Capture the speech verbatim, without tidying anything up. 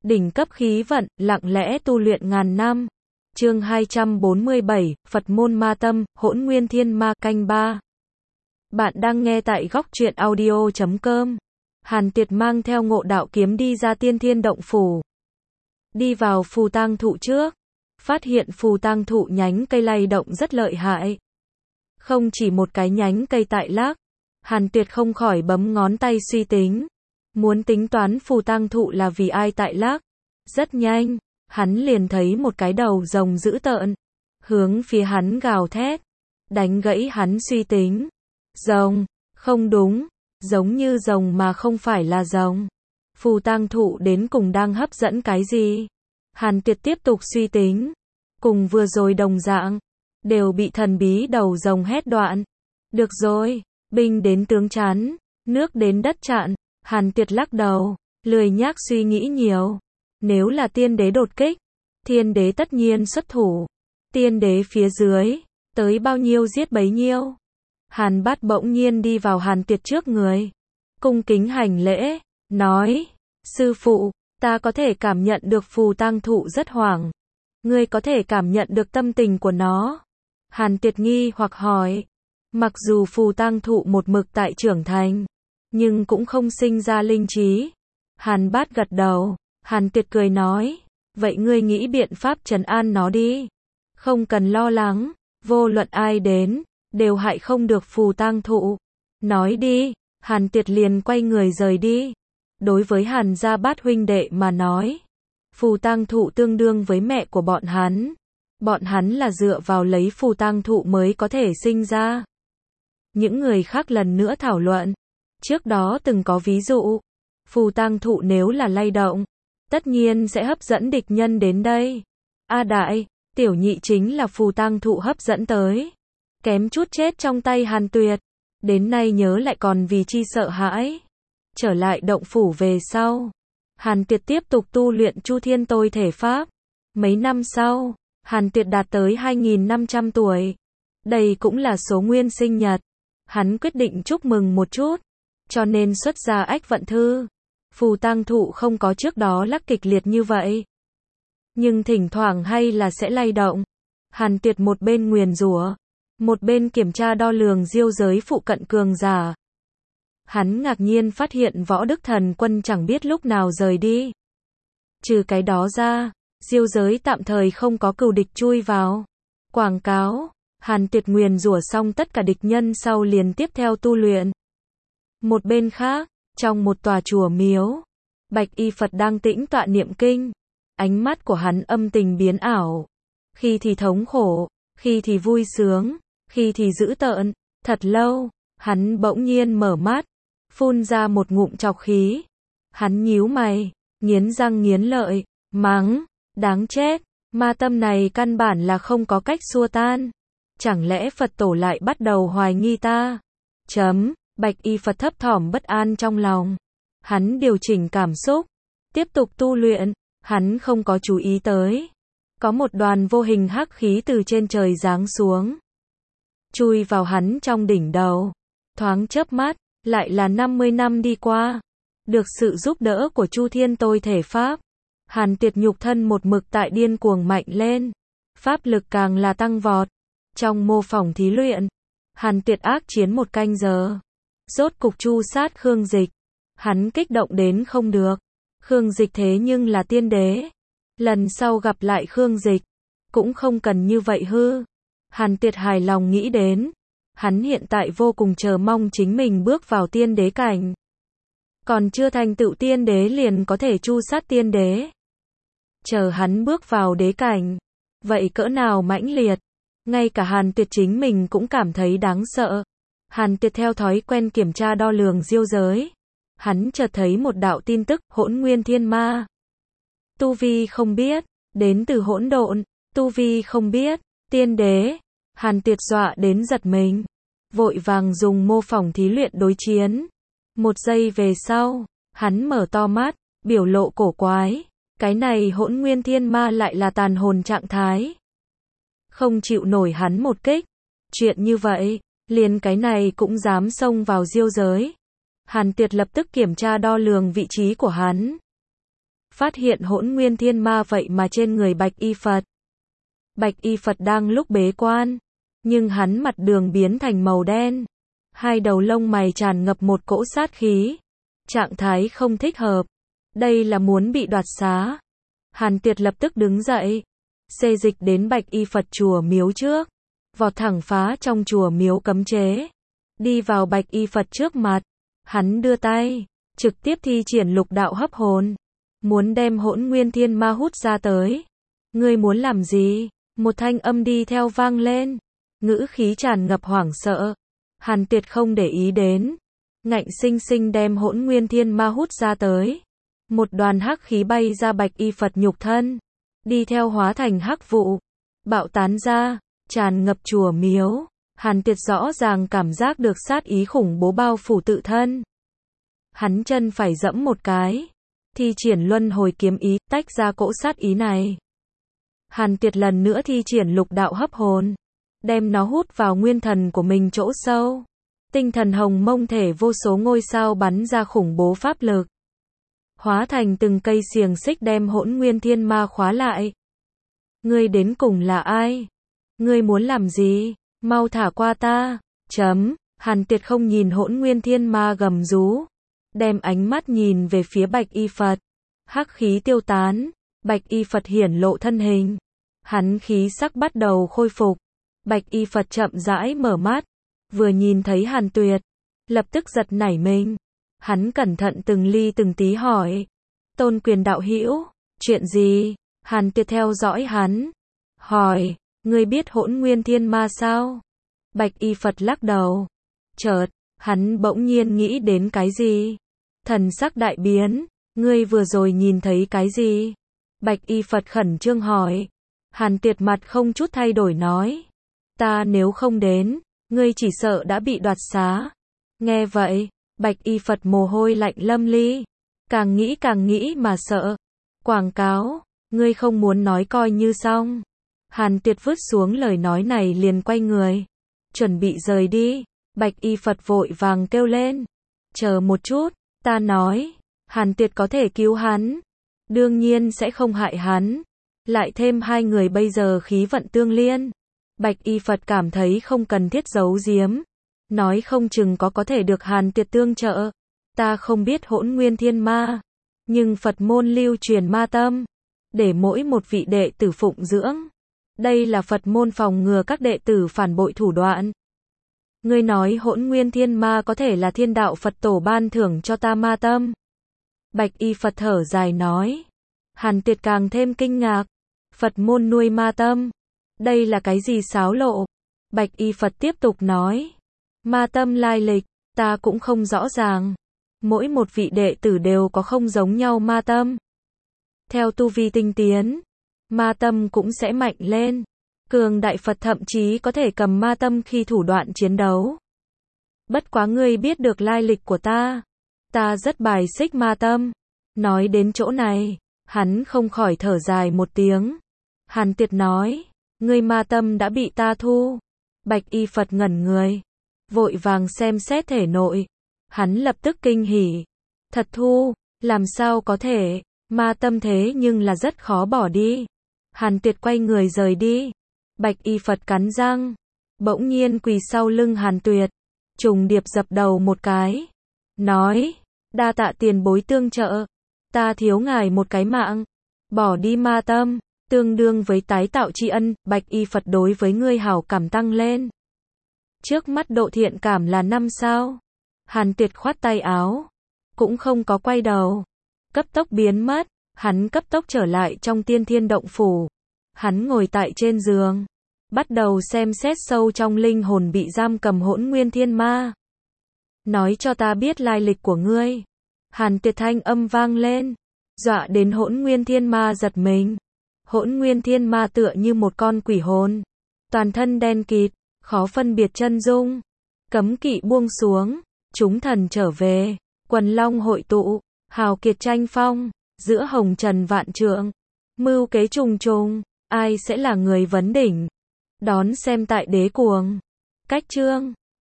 Đỉnh cấp khí vận, lặng lẽ tu luyện ngàn năm. Chương hai trăm bốn mươi bảy, Phật môn ma tâm, Hỗn Nguyên Thiên Ma, canh ba. Bạn đang nghe tại góc truyện audio chấm com. Hàn Tiệt mang theo Ngộ Đạo kiếm đi ra Tiên Thiên động phủ. Đi vào phù tang thụ trước, phát hiện phù tang thụ nhánh cây lay động rất lợi hại. Không chỉ một cái nhánh cây tại lắc, Hàn Tiệt không khỏi bấm ngón tay suy tính. Muốn tính toán phù tang thụ là vì ai tại lắc. Rất nhanh, hắn liền thấy một cái đầu rồng dữ tợn, hướng phía hắn gào thét, đánh gãy hắn suy tính. Rồng, không đúng, giống như rồng mà không phải là rồng. Phù tang thụ đến cùng đang hấp dẫn cái gì? Hàn Tiệt tiếp tục suy tính, cùng vừa rồi đồng dạng, đều bị thần bí đầu rồng hét đoạn. Được rồi, binh đến tướng chắn, nước đến đất chặn. Hàn Tiệt lắc đầu, lười nhác suy nghĩ nhiều. Nếu là tiên đế đột kích, thiên đế tất nhiên xuất thủ. Tiên đế phía dưới, tới bao nhiêu giết bấy nhiêu. Hàn Bát bỗng nhiên đi vào Hàn Tiệt trước người, cung kính hành lễ, nói: sư phụ, ta có thể cảm nhận được phù tang thụ rất hoảng. Ngươi có thể cảm nhận được tâm tình của nó? Hàn Tiệt nghi hoặc hỏi. Mặc dù phù tang thụ một mực tại trưởng thành, nhưng cũng không sinh ra linh trí. Hàn Bát gật đầu. Hàn Tiệt cười nói: vậy ngươi nghĩ biện pháp trấn an nó đi. Không cần lo lắng, vô luận ai đến, đều hại không được phù tang thụ. Nói đi. Hàn Tiệt liền quay người rời đi. Đối với Hàn gia Bát huynh đệ mà nói, phù tang thụ tương đương với mẹ của bọn hắn. Bọn hắn là dựa vào lấy phù tang thụ mới có thể sinh ra. Những người khác lần nữa thảo luận. Trước đó từng có ví dụ, phù tang thụ nếu là lay động, tất nhiên sẽ hấp dẫn địch nhân đến đây. A đại, tiểu nhị chính là phù tang thụ hấp dẫn tới, kém chút chết trong tay Hàn Tuyệt. Đến nay nhớ lại còn vì chi sợ hãi. Trở lại động phủ về sau, Hàn Tiệt tiếp tục tu luyện Chu Thiên Tôi Thể Pháp. Mấy năm sau, Hàn Tiệt đạt tới hai nghìn năm trăm tuổi. Đây cũng là số nguyên sinh nhật. Hắn quyết định chúc mừng một chút, cho nên xuất ra ách vận thư. Phù tang thụ không có trước đó lắc kịch liệt như vậy, nhưng thỉnh thoảng hay là sẽ lay động. Hàn Tiệt một bên nguyền rủa, một bên kiểm tra đo lường diêu giới phụ cận cường giả. Hắn ngạc nhiên phát hiện Võ Đức Thần Quân chẳng biết lúc nào rời đi. Trừ cái đó ra, diêu giới tạm thời không có cừu địch chui vào. Quảng cáo. Hàn Tiệt nguyền rủa xong tất cả địch nhân sau liền tiếp theo tu luyện. Một bên khác, trong một tòa chùa miếu, Bạch Y Phật đang tĩnh tọa niệm kinh. Ánh mắt của hắn âm tình biến ảo, khi thì thống khổ, khi thì vui sướng, khi thì dữ tợn. Thật lâu, hắn bỗng nhiên mở mắt, phun ra một ngụm trọc khí. Hắn nhíu mày, nghiến răng nghiến lợi, mắng: đáng chết, ma tâm này căn bản là không có cách xua tan. Chẳng lẽ Phật tổ lại bắt đầu hoài nghi ta? Chấm. Bạch Y Phật thấp thỏm bất an trong lòng. Hắn điều chỉnh cảm xúc, tiếp tục tu luyện. Hắn không có chú ý tới, có một đoàn vô hình hắc khí từ trên trời giáng xuống, chui vào hắn trong đỉnh đầu. Thoáng chớp mắt, lại là năm mươi năm đi qua. Được sự giúp đỡ của Chu Thiên Tôi Thể Pháp, Hàn Tiệt nhục thân một mực tại điên cuồng mạnh lên, pháp lực càng là tăng vọt. Trong mô phỏng thí luyện, Hàn Tiệt ác chiến một canh giờ, rốt cục chu sát Khương Dịch. Hắn kích động đến không được. Khương Dịch thế nhưng là tiên đế. Lần sau gặp lại Khương Dịch, cũng không cần như vậy hư. Hàn Tiệt hài lòng nghĩ đến. Hắn hiện tại vô cùng chờ mong chính mình bước vào tiên đế cảnh. Còn chưa thành tựu tiên đế liền có thể chu sát tiên đế. Chờ hắn bước vào đế cảnh, vậy cỡ nào mãnh liệt. Ngay cả Hàn Tiệt chính mình cũng cảm thấy đáng sợ. Hàn Tiệt theo thói quen kiểm tra đo lường diêu giới. Hắn chợt thấy một đạo tin tức: Hỗn Nguyên Thiên Ma. Tu vi không biết, đến từ hỗn độn. Tu vi không biết, tiên đế. Hàn Tiệt dọa đến giật mình, vội vàng dùng mô phỏng thí luyện đối chiến. Một giây về sau, hắn mở to mắt, biểu lộ cổ quái. Cái này Hỗn Nguyên Thiên Ma lại là tàn hồn trạng thái, không chịu nổi hắn một kích. Chuyện như vậy, liền cái này cũng dám xông vào diêu giới. Hàn Tiệt lập tức kiểm tra đo lường vị trí của hắn. phát hiện Hỗn Nguyên Thiên Ma vậy mà trên người Bạch Y Phật. Bạch Y Phật đang lúc bế quan, nhưng hắn mặt đường biến thành màu đen, hai đầu lông mày tràn ngập một cỗ sát khí, trạng thái không thích hợp, đây là muốn bị đoạt xá. Hàn Tiệt lập tức đứng dậy, xê dịch đến Bạch Y Phật chùa miếu trước, vọt thẳng phá trong chùa miếu cấm chế, đi vào Bạch Y Phật trước mặt, hắn đưa tay, trực tiếp thi triển lục đạo hấp hồn, muốn đem Hỗn Nguyên Thiên Ma hút ra tới. Ngươi muốn làm gì? Một thanh âm đi theo vang lên, ngữ khí tràn ngập hoảng sợ. Hàn Tiệt không để ý đến, ngạnh sinh sinh đem Hỗn Nguyên Thiên Ma hút ra tới. Một đoàn hắc khí bay ra Bạch Y Phật nhục thân, đi theo hóa thành hắc vụ, bạo tán ra, tràn ngập chùa miếu. Hàn Tiệt rõ ràng cảm giác được sát ý khủng bố bao phủ tự thân. Hắn chân phải dẫm một cái, thi triển luân hồi kiếm ý, tách ra cỗ sát ý này. Hàn Tiệt lần nữa thi triển lục đạo hấp hồn, đem nó hút vào nguyên thần của mình chỗ sâu. Tinh thần hồng mông thể vô số ngôi sao bắn ra khủng bố pháp lực, hóa thành từng cây xiềng xích đem Hỗn Nguyên Thiên Ma khóa lại. Ngươi đến cùng là ai? Ngươi muốn làm gì? Mau thả qua ta. Chấm. Hàn Tiệt không nhìn Hỗn Nguyên Thiên Ma gầm rú, đem ánh mắt nhìn về phía Bạch Y Phật. Hắc khí tiêu tán, Bạch Y Phật hiển lộ thân hình. Hắn khí sắc bắt đầu khôi phục. Bạch Y Phật chậm rãi mở mắt, vừa nhìn thấy Hàn Tuyệt, lập tức giật nảy mình. Hắn cẩn thận từng ly từng tí hỏi, Tôn Quyền đạo hữu, chuyện gì? Hàn Tuyệt theo dõi hắn, hỏi, ngươi biết Hỗn Nguyên Thiên Ma sao? Bạch Y Phật lắc đầu. Chợt, hắn bỗng nhiên nghĩ đến cái gì? Thần sắc đại biến, ngươi vừa rồi nhìn thấy cái gì? Bạch Y Phật khẩn trương hỏi. Hàn Tuyệt mặt không chút thay đổi nói, ta nếu không đến, ngươi chỉ sợ đã bị đoạt xá. Nghe vậy, Bạch Y Phật mồ hôi lạnh lâm ly, càng nghĩ càng nghĩ mà sợ. Quảng cáo, ngươi không muốn nói coi như xong. Hàn Tuyệt vứt xuống lời nói này liền quay người, chuẩn bị rời đi. Bạch Y Phật vội vàng kêu lên, chờ một chút, ta nói, Hàn Tuyệt có thể cứu hắn, đương nhiên sẽ không hại hắn. Lại thêm hai người bây giờ khí vận tương liên, Bạch Y Phật cảm thấy không cần thiết giấu giếm, nói không chừng có có thể được Hàn Tuyệt tương trợ. Ta không biết Hỗn Nguyên Thiên Ma, nhưng Phật môn lưu truyền ma tâm, để mỗi một vị đệ tử phụng dưỡng. Đây là Phật môn phòng ngừa các đệ tử phản bội thủ đoạn. Ngươi nói Hỗn Nguyên Thiên Ma có thể là thiên đạo Phật tổ ban thưởng cho ta ma tâm. Bạch Y Phật thở dài nói. Hàn Tuyệt càng thêm kinh ngạc. Phật môn nuôi ma tâm, đây là cái gì xáo lộ? Bạch Y Phật tiếp tục nói, ma tâm lai lịch, ta cũng không rõ ràng. Mỗi một vị đệ tử đều có không giống nhau ma tâm. Theo tu vi tinh tiến, ma tâm cũng sẽ mạnh lên. Cường đại Phật thậm chí có thể cầm ma tâm khi thủ đoạn chiến đấu. Bất quá ngươi biết được lai lịch của ta, ta rất bài xích ma tâm. Nói đến chỗ này, hắn không khỏi thở dài một tiếng. Hàn Tuyệt nói, ngươi ma tâm đã bị ta thu. Bạch Y Phật ngẩn người, vội vàng xem xét thể nội. Hắn lập tức kinh hỉ. Thật thu, làm sao có thể, ma tâm thế nhưng là rất khó bỏ đi. Hàn Tuyệt quay người rời đi. Bạch Y Phật cắn răng, bỗng nhiên quỳ sau lưng Hàn Tuyệt, trùng điệp dập đầu một cái, nói, đa tạ tiền bối tương trợ, ta thiếu ngài một cái mạng, bỏ đi ma tâm, tương đương với tái tạo tri ân. Bạch Y Phật đối với ngươi hảo cảm tăng lên. Trước mắt độ thiện cảm là năm sao. Hàn Tuyệt khoát tay áo, cũng không có quay đầu, cấp tốc biến mất. Hắn cấp tốc trở lại trong Tiên Thiên Động Phủ. Hắn ngồi tại trên giường, bắt đầu xem xét sâu trong linh hồn bị giam cầm Hỗn Nguyên Thiên Ma. Nói cho ta biết lai lịch của ngươi. Hàn Tuyệt thanh âm vang lên, dọa đến Hỗn Nguyên Thiên Ma giật mình. Hỗn Nguyên Thiên Ma tựa như một con quỷ hồn, toàn thân đen kịt, khó phân biệt chân dung. Cấm kỵ buông xuống, chúng thần trở về, quần long hội tụ, hào kiệt tranh phong, giữa hồng trần vạn trượng, mưu kế trùng trùng, ai sẽ là người vấn đỉnh? Đón xem tại Đế Cuồng. Cách chương